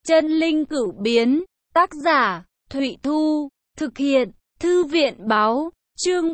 Chân linh cửu biến, tác giả, Thụy Thu, thực hiện, Thư viện báo, chương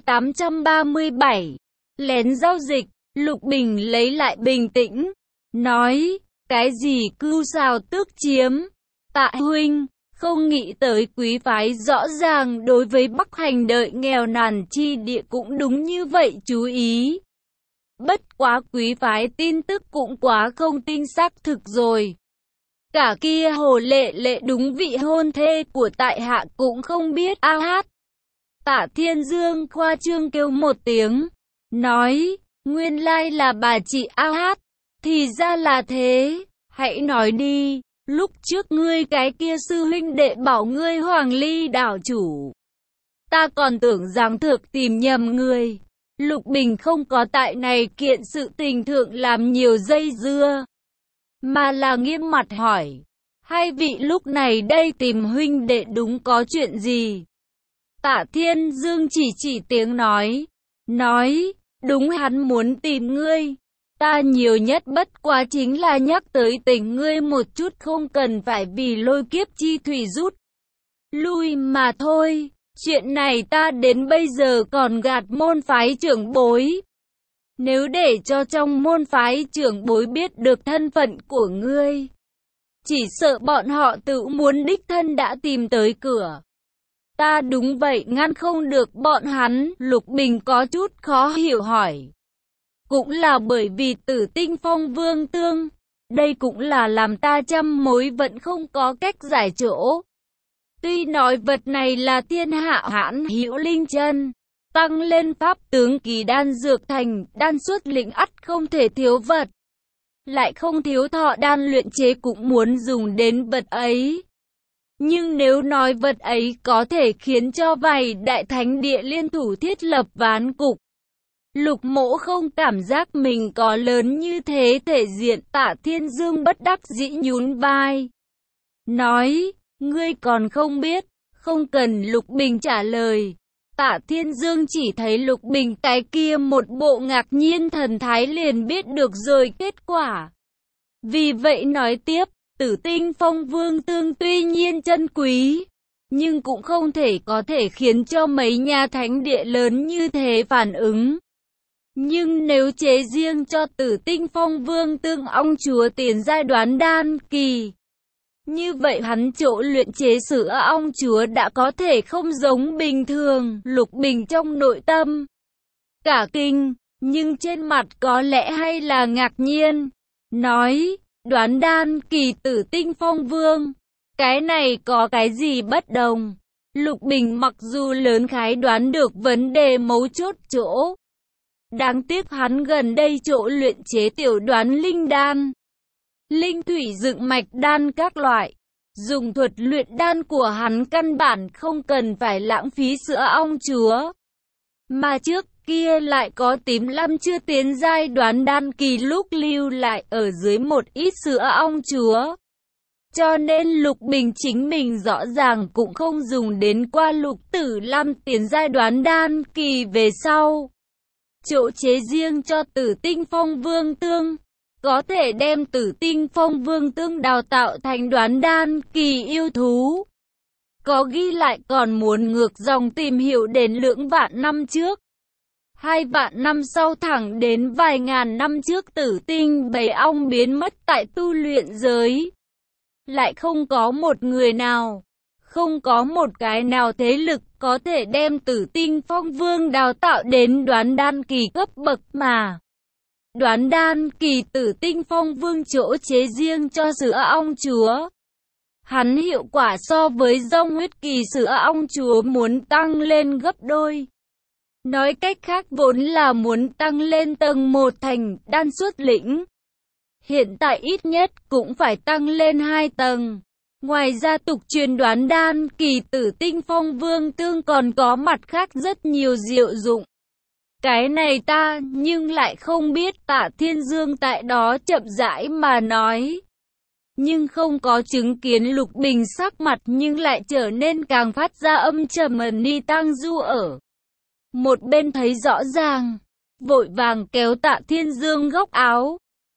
837. Lén giao dịch, Lục Bình lấy lại bình tĩnh, nói, cái gì cưu sao tước chiếm, Tạ huynh, không nghĩ tới quý phái rõ ràng đối với Bắc Hành đợi nghèo nàn chi địa cũng đúng như vậy chú ý. Bất quá quý phái tin tức cũng quá không tin xác thực rồi. Cả kia Hồ Lệ Lệ đúng vị hôn thê của tại hạ cũng không biết a hát. Tạ Thiên Dương khoa trương kêu một tiếng, nói, nguyên lai là bà chị a hát, thì ra là thế, hãy nói đi, lúc trước ngươi cái kia sư huynh đệ bảo ngươi Hoàng Ly đảo chủ. Ta còn tưởng rằng thực tìm nhầm người. Lục Bình không có tại này kiện sự tình thượng làm nhiều dây dưa, mà là nghiêm mặt hỏi, hai vị lúc này đây tìm huynh đệ đúng có chuyện gì? Tạ Thiên Dương chỉ tiếng nói, đúng hắn muốn tìm ngươi. Ta nhiều nhất bất quá chính là nhắc tới tình ngươi một chút, không cần phải vì lôi kiếp chi thủy rút lui mà thôi. Chuyện này ta đến bây giờ còn gạt môn phái trưởng bối. Nếu để cho trong môn phái trưởng bối biết được thân phận của ngươi, chỉ sợ bọn họ tự muốn đích thân đã tìm tới cửa. Ta đúng vậy ngăn không được bọn hắn. Lục Bình có chút khó hiểu hỏi. Cũng là bởi vì Tử Tinh Phong Vương Tương. Đây cũng là làm ta trăm mối vẫn không có cách giải chỗ. Tuy nói vật này là thiên hạ hãn hữu linh chân, tăng lên pháp tướng kỳ đan dược thành, đan xuất lĩnh ắt không thể thiếu vật. Lại không thiếu thọ đan luyện chế cũng muốn dùng đến vật ấy. Nhưng nếu nói vật ấy có thể khiến cho vài đại thánh địa liên thủ thiết lập ván cục, Lục Mỗ không cảm giác mình có lớn như thế thể diện. Tạ Thiên Dương bất đắc dĩ nhún vai, nói, ngươi còn không biết, không cần Lục Bình trả lời. Tạ Thiên Dương chỉ thấy Lục Bình cái kia một bộ ngạc nhiên thần thái liền biết được rồi kết quả. Vì vậy nói tiếp, Tử Tinh Phong Vương Tương tuy nhiên chân quý, nhưng cũng không thể có thể khiến cho mấy nhà thánh địa lớn như thế phản ứng. Nhưng nếu chế riêng cho Tử Tinh Phong Vương Tương ông chúa tiền giai đoán đan kỳ, như vậy hắn chỗ luyện chế sữa ong chúa đã có thể không giống bình thường. Lục Bình trong nội tâm cả kinh, nhưng trên mặt có lẽ hay là ngạc nhiên, nói, đoán đan kỳ Tử Tinh Phong Vương, cái này có cái gì bất đồng? Lục Bình mặc dù lớn khái đoán được vấn đề mấu chốt chỗ, đáng tiếc hắn gần đây chỗ luyện chế tiểu đoán linh đan, linh thủy dựng mạch đan các loại, dùng thuật luyện đan của hắn căn bản không cần phải lãng phí sữa ong chúa. Mà trước kia lại có tím lâm chưa tiến giai đoán đan kỳ lúc lưu lại ở dưới một ít sữa ong chúa. Cho nên Lục Bình chính mình rõ ràng cũng không dùng đến qua Lục Tử Lam tiến giai đoán đan kỳ về sau. Chỗ chế riêng cho Tử Tinh Phong Vương Tương, có thể đem Tử Tinh Phong Vương Tương đào tạo thành đoán đan kỳ yêu thú. Có ghi lại còn muốn ngược dòng tìm hiểu đến lưỡng vạn năm trước. 2 vạn năm sau thẳng đến vài ngàn năm trước Tử Tinh bầy ong biến mất tại tu luyện giới. Lại không có một người nào, không có một cái nào thế lực có thể đem Tử Tinh Phong Vương đào tạo đến đoán đan kỳ cấp bậc mà. Đoán đan kỳ Tử Tinh Phong Vương chỗ chế riêng cho sữa ong chúa, hắn hiệu quả so với dòng huyết kỳ sữa ong chúa muốn tăng lên gấp đôi. Nói cách khác vốn là muốn tăng lên tầng 1 thành đan xuất lĩnh, hiện tại ít nhất cũng phải tăng lên 2 tầng. Ngoài ra tục truyền đoán đan kỳ Tử Tinh Phong Vương Tương còn có mặt khác rất nhiều diệu dụng. Cái này ta nhưng lại không biết. Tạ Thiên Dương tại đó chậm rãi mà nói. Nhưng không có chứng kiến. Lục Bình sắc mặt nhưng lại trở nên càng phát ra âm trầm. Ni Tăng Du ở một bên thấy rõ ràng, vội vàng kéo Tạ Thiên Dương góc áo.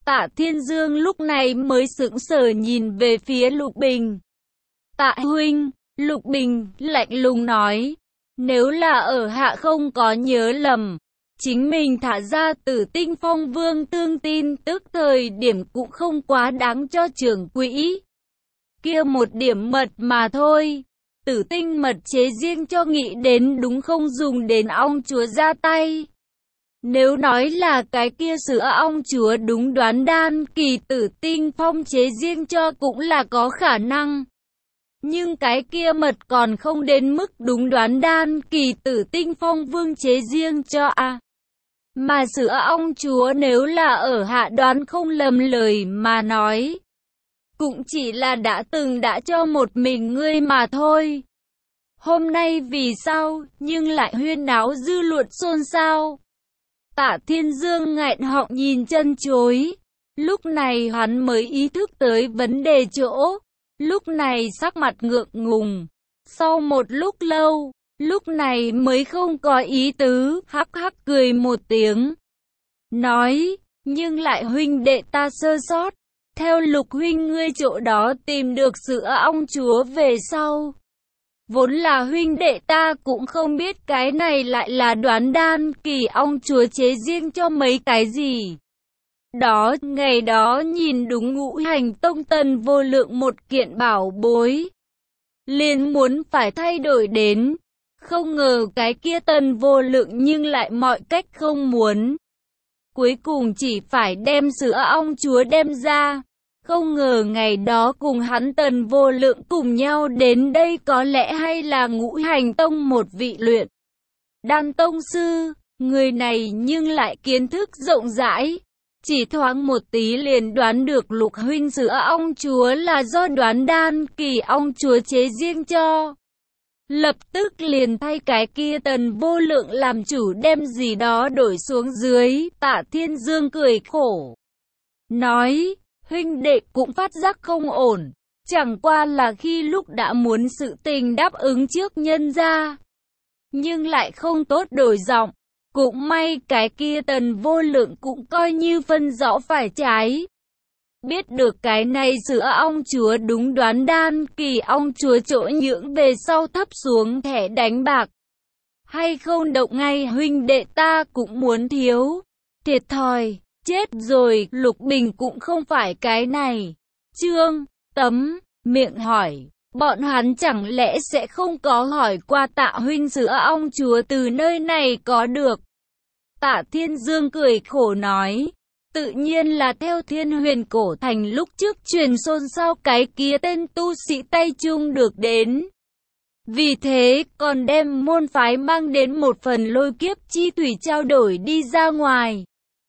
Tạ Thiên Dương lúc này mới sững sờ nhìn về phía Lục Bình. Tạ huynh, Lục Bình lạnh lùng nói, nếu là ở hạ không có nhớ lầm, chính mình thả ra Tử Tinh Phong Vương tương tin tức thời điểm cũng không quá đáng cho trưởng quỹ. Kia một điểm mật mà thôi, Tử Tinh mật chế riêng cho nghĩ đến đúng không dùng đến ong chúa ra tay. Nếu nói là cái kia sữa ong chúa đúng đoán đan kỳ Tử Tinh Phong chế riêng cho cũng là có khả năng. Nhưng cái kia mật còn không đến mức đúng đoán đan kỳ Tử Tinh Phong Vương chế riêng cho à. Mà sữa ong chúa nếu là ở hạ đoán không lầm lời mà nói, cũng chỉ là đã từng đã cho một mình ngươi mà thôi. Hôm nay vì sao nhưng lại huyên náo dư luận xôn xao. Tạ Thiên Dương nghẹn họng nhìn chân chối. Lúc này hắn mới ý thức tới vấn đề chỗ. Lúc này sắc mặt ngượng ngùng. Sau một lúc lâu, lúc này mới không có ý tứ, hắc hắc cười một tiếng. Nói, nhưng lại huynh đệ ta sơ sót. Theo Lục huynh ngươi chỗ đó tìm được sữa ong chúa về sau. Vốn là huynh đệ ta cũng không biết cái này lại là đoán đan kỳ ong chúa chế riêng cho mấy cái gì. Đó, ngày đó nhìn đúng Ngũ Hành Tông Tần Vô Lượng một kiện bảo bối. Liền muốn phải thay đổi đến. Không ngờ cái kia Tần Vô Lượng nhưng lại mọi cách không muốn. Cuối cùng chỉ phải đem sữa ong chúa đem ra. Không ngờ ngày đó cùng hắn Tần Vô Lượng cùng nhau đến đây có lẽ hay là Ngũ Hành Tông một vị luyện đan tông sư, người này nhưng lại kiến thức rộng rãi. Chỉ thoáng một tí liền đoán được Lục huynh sữa ong chúa là do đoán đan kỳ ong chúa chế riêng cho. Lập tức liền thay cái kia Tần Vô Lượng làm chủ đem gì đó đổi xuống dưới. Tạ Thiên Dương cười khổ. Nói, huynh đệ cũng phát giác không ổn. Chẳng qua là khi lúc đã muốn sự tình đáp ứng trước nhân ra. Nhưng lại không tốt đổi giọng. Cũng may cái kia Tần Vô Lượng cũng coi như phân rõ phải trái. Biết được cái này sữa ong chúa đúng đoán đan kỳ ong chúa chỗ nhưỡng về sau thấp xuống thẻ đánh bạc. Hay không động ngay huynh đệ ta cũng muốn thiếu. Thiệt thòi, chết rồi, Lục Bình cũng không phải cái này. Trương Tấm miệng hỏi, bọn hắn chẳng lẽ sẽ không có hỏi qua Tạ huynh sữa ong chúa từ nơi này có được. Tạ Thiên Dương cười khổ nói, tự nhiên là theo Thiên Huyền Cổ Thành lúc trước truyền xôn xao cái kia tên tu sĩ tay chung được đến. Vì thế còn đem môn phái mang đến một phần lôi kiếp chi thủy trao đổi đi ra ngoài.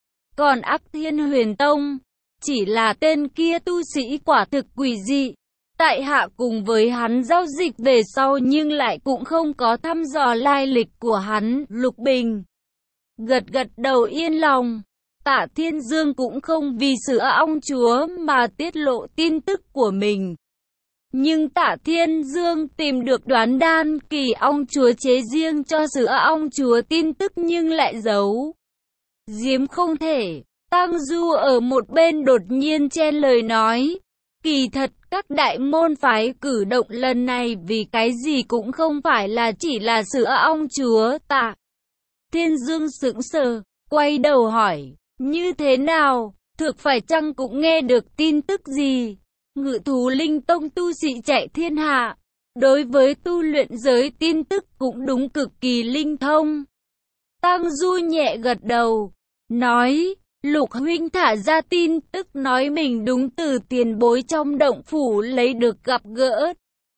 Còn Ác Thiên Huyền Tông, chỉ là tên kia tu sĩ quả thực quỷ dị. Tại hạ cùng với hắn giao dịch về sau nhưng lại cũng không có thăm dò lai lịch của hắn. Lục Bình gật gật đầu yên lòng. Tạ Thiên Dương cũng không vì sữa ong chúa mà tiết lộ tin tức của mình. Nhưng Tạ Thiên Dương tìm được đoán đan kỳ ong chúa chế riêng cho sữa ong chúa tin tức nhưng lại giấu giếm không thể. Tăng Du ở một bên đột nhiên chen lời nói, kỳ thật các đại môn phái cử động lần này vì cái gì cũng không phải là chỉ là sữa ong chúa. Tạ Thiên Dương sững sờ, quay đầu hỏi, như thế nào, thực phải chăng cũng nghe được tin tức gì? Ngự thú linh tông tu sĩ chạy thiên hạ, đối với tu luyện giới tin tức cũng đúng cực kỳ linh thông. Tăng Du nhẹ gật đầu, nói, Lục huynh thả ra tin tức nói mình đúng từ tiền bối trong động phủ lấy được gặp gỡ.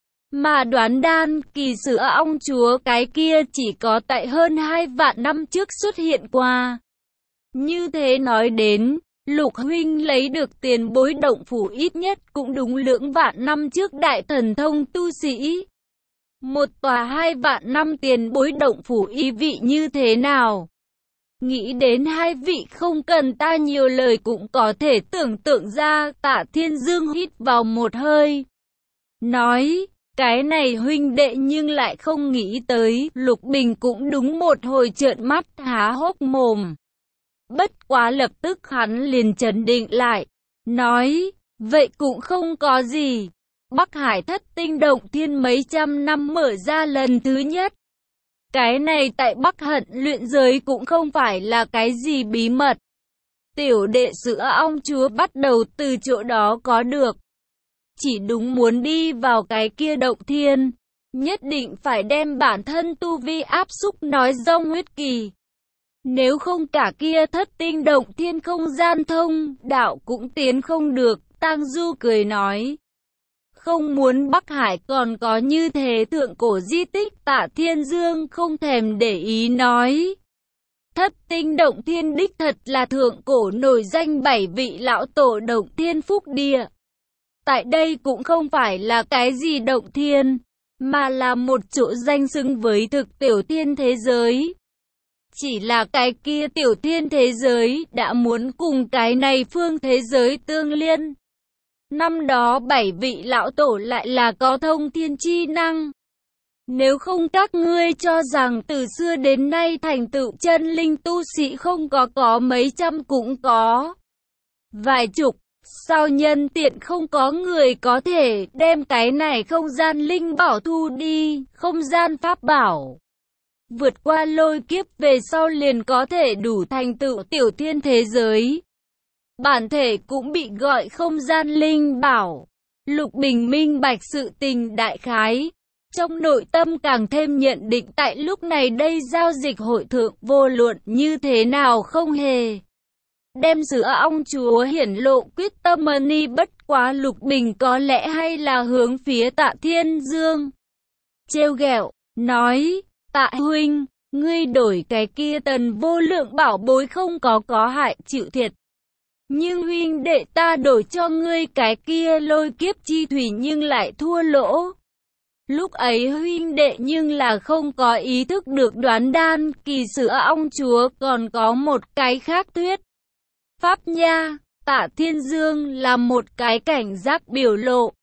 Mà đoán đan kỳ sữa ong chúa cái kia chỉ có tại hơn 2 vạn năm trước xuất hiện qua. Như thế nói đến, Lục huynh lấy được tiền bối động phủ ít nhất cũng đúng lưỡng vạn năm trước đại thần thông tu sĩ. Một tòa 2 vạn năm tiền bối động phủ ý vị như thế nào? Nghĩ đến hai vị không cần ta nhiều lời cũng có thể tưởng tượng ra. Tạ Thiên Dương hít vào một hơi, nói, cái này huynh đệ nhưng lại không nghĩ tới. Lục Bình cũng đúng một hồi trợn mắt há hốc mồm. Bất quá lập tức hắn liền trấn định lại, nói, vậy cũng không có gì. Bắc Hải Thất Tinh Động Thiên mấy trăm năm mở ra lần thứ nhất. Cái này tại Bắc Hận luyện giới cũng không phải là cái gì bí mật. Tiểu đệ sữa ong chúa bắt đầu từ chỗ đó có được. Chỉ đúng muốn đi vào cái kia động thiên, nhất định phải đem bản thân tu vi áp xúc nói rong huyết kỳ. Nếu không cả kia Thất Tinh Động Thiên không gian thông, đạo cũng tiến không được. Tang Du cười nói, không muốn Bắc Hải còn có như thế thượng cổ di tích. Tạ Thiên Dương không thèm để ý nói, Thất Tinh Động Thiên đích thật là thượng cổ nổi danh 7 vị lão tổ động thiên phúc địa. Tại đây cũng không phải là cái gì động thiên, mà là một chỗ danh xứng với thực tiểu thiên thế giới. Chỉ là cái kia tiểu thiên thế giới đã muốn cùng cái này phương thế giới tương liên. Năm đó 7 vị lão tổ lại là có thông thiên chi năng. Nếu không các ngươi cho rằng từ xưa đến nay thành tựu chân linh tu sĩ không có mấy trăm cũng có vài chục. Sao nhân tiện không có người có thể đem cái này không gian linh bảo thu đi, không gian pháp bảo. Vượt qua lôi kiếp về sau liền có thể đủ thành tựu tiểu thiên thế giới. Bản thể cũng bị gọi không gian linh bảo. Lục Bình minh bạch sự tình đại khái. Trong nội tâm càng thêm nhận định tại lúc này đây giao dịch hội thượng vô luận như thế nào không hề đem sữa ong chúa hiển lộ quyết tâm ni. Bất quá Lục Bình có lẽ hay là hướng phía Tạ Thiên Dương trêu ghẹo, nói, Tạ huynh, ngươi đổi cái kia tần vô lượng bảo bối không có hại chịu thiệt. Nhưng huynh đệ ta đổi cho ngươi cái kia lôi kiếp chi thủy nhưng lại thua lỗ. Lúc ấy huynh đệ nhưng là không có ý thức được đoán đan kỳ sữa ong chúa còn có một cái khác thuyết pháp nha. Tạ Thiên Dương là một cái cảnh giác biểu lộ,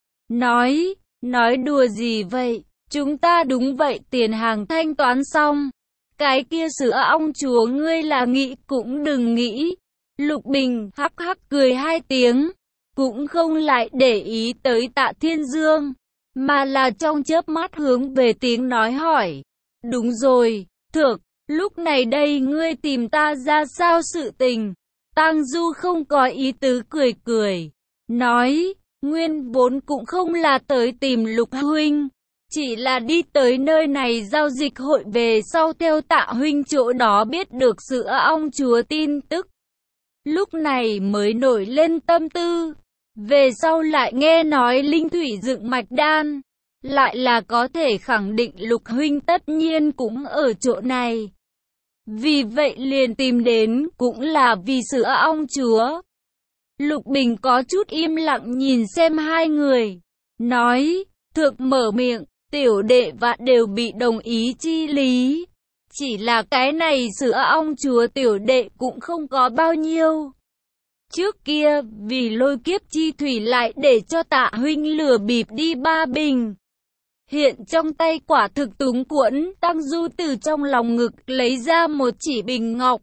nói đùa gì vậy, chúng ta đúng vậy tiền hàng thanh toán xong. Cái kia sữa ong chúa ngươi là nghĩ cũng đừng nghĩ. Lục Bình hắc hắc cười hai tiếng, cũng không lại để ý tới Tạ Thiên Dương, mà là trong chớp mắt hướng về tiếng nói hỏi. Đúng rồi, Thược, lúc này đây ngươi tìm ta ra sao sự tình? Tang Du không có ý tứ cười, nói, nguyên vốn cũng không là tới tìm Lục huynh, chỉ là đi tới nơi này giao dịch hội về sau theo Tạ huynh chỗ đó biết được sữa ong chúa tin tức. Lúc này mới nổi lên tâm tư, về sau lại nghe nói linh thủy dựng mạch đan, lại là có thể khẳng định Lục huynh tất nhiên cũng ở chỗ này. Vì vậy liền tìm đến cũng là vì sữa ong chúa. Lục Bình có chút im lặng nhìn xem hai người, nói, Thược mở miệng, tiểu đệ và đều bị đồng ý chi lý. Chỉ là cái này sữa ong chúa tiểu đệ cũng không có bao nhiêu. Trước kia, vì lôi kiếp chi thủy lại để cho Tạ huynh lừa bịp đi 3 bình. Hiện trong tay quả thực túng quẫn, Tang Du từ trong lòng ngực lấy ra một chỉ bình ngọc.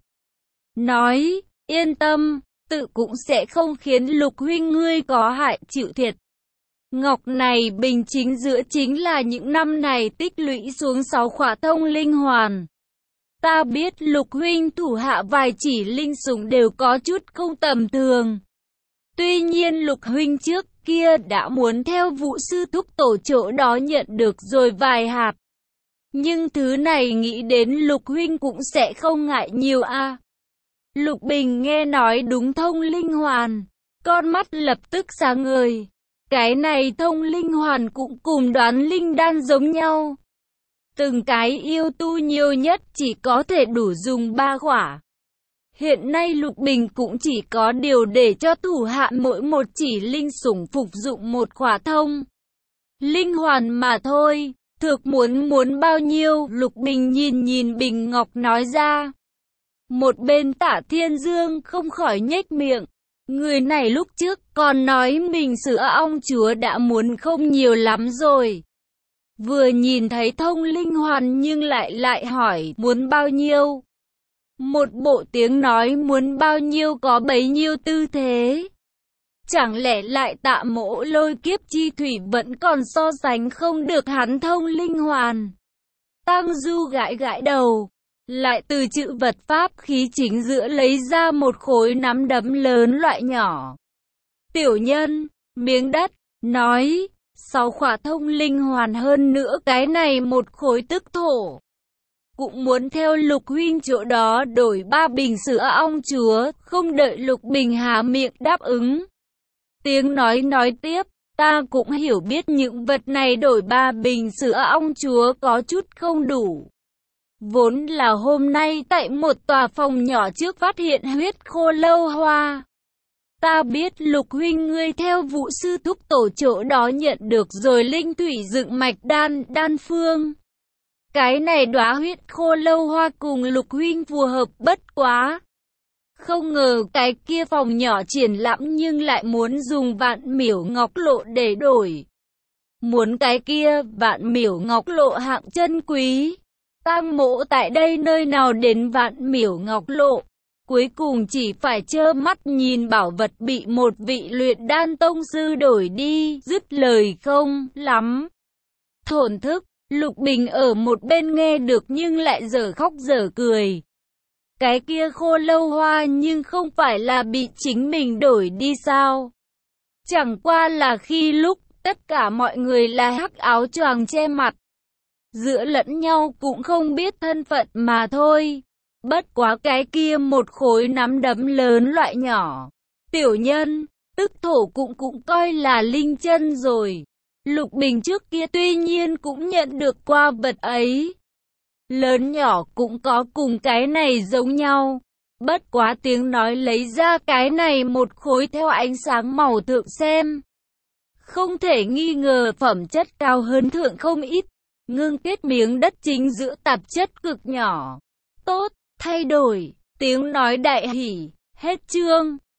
Nói, yên tâm, tự cũng sẽ không khiến Lục huynh ngươi có hại chịu thiệt. Ngọc này bình chính giữa chính là những năm này tích lũy xuống 6 khỏa thông linh hoàn. Ta biết Lục huynh thủ hạ vài chỉ linh sủng đều có chút không tầm thường. Tuy nhiên Lục huynh trước kia đã muốn theo Vũ sư thúc tổ chỗ đó nhận được rồi vài hạt. Nhưng thứ này nghĩ đến Lục huynh cũng sẽ không ngại nhiều a. Lục Bình nghe nói đúng thông linh hoàn, con mắt lập tức sáng ngời. Cái này thông linh hoàn cũng cùng đoán linh đan giống nhau. Từng cái yêu tu nhiều nhất chỉ có thể đủ dùng 3 khỏa. Hiện nay Lục Bình cũng chỉ có điều để cho thủ hạ mỗi một chỉ linh sủng phục dụng 1 khỏa thông linh hoàn mà thôi. Thược muốn bao nhiêu? Lục Bình nhìn bình ngọc nói ra. Một bên Tạ Thiên Dương không khỏi nhếch miệng. Người này lúc trước còn nói mình sữa ong chúa đã muốn không nhiều lắm rồi. Vừa nhìn thấy thông linh hoàn nhưng lại hỏi muốn bao nhiêu. Một bộ tiếng nói muốn bao nhiêu có bấy nhiêu tư thế. Chẳng lẽ lại Tạ Mỗ lôi kiếp chi thủy vẫn còn so sánh không được hắn thông linh hoàn. Tang Du gãi gãi đầu, lại từ chữ vật pháp khí chính giữa lấy ra một khối nắm đấm lớn loại nhỏ. Tiểu nhân, miếng đất, nói, 6 khỏa thông linh hoàn hơn nữa cái này một khối tức thổ. Cũng muốn theo Lục huynh chỗ đó đổi 3 bình sữa ong chúa, không đợi Lục Bình há miệng đáp ứng. Tiếng nói tiếp, ta cũng hiểu biết những vật này đổi 3 bình sữa ong chúa có chút không đủ. Vốn là hôm nay tại một tòa phòng nhỏ trước phát hiện huyết khô lâu hoa. Ta biết Lục huynh ngươi theo Vũ sư thúc tổ chỗ đó nhận được rồi linh thủy dựng mạch đan phương. Cái này đóa huyết khô lâu hoa cùng Lục huynh phù hợp bất quá. Không ngờ cái kia phòng nhỏ triển lãm nhưng lại muốn dùng vạn miểu ngọc lộ để đổi. Muốn cái kia vạn miểu ngọc lộ hạng chân quý. Tang Mỗ tại đây nơi nào đến vạn miểu ngọc lộ. Cuối cùng chỉ phải trơ mắt nhìn bảo vật bị một vị luyện đan tông sư đổi đi, dứt lời không lắm. Thổn thức, Lục Bình ở một bên nghe được nhưng lại dở khóc dở cười. Cái kia khô lâu hoa nhưng không phải là bị chính mình đổi đi sao? Chẳng qua là khi lúc tất cả mọi người là hắc áo choàng che mặt. Giữa lẫn nhau cũng không biết thân phận mà thôi. Bất quá cái kia một khối nắm đấm lớn loại nhỏ. Tiểu nhân, tức thổ cũng coi là linh chân rồi. Lục Bình trước kia tuy nhiên cũng nhận được qua vật ấy. Lớn nhỏ cũng có cùng cái này giống nhau. Bất quá tiếng nói lấy ra cái này một khối theo ánh sáng màu thượng xem. Không thể nghi ngờ phẩm chất cao hơn thượng không ít. Ngưng kết miếng đất chính giữa tạp chất cực nhỏ. Tốt, thay đổi, tiếng nói đại hỉ, hết chương.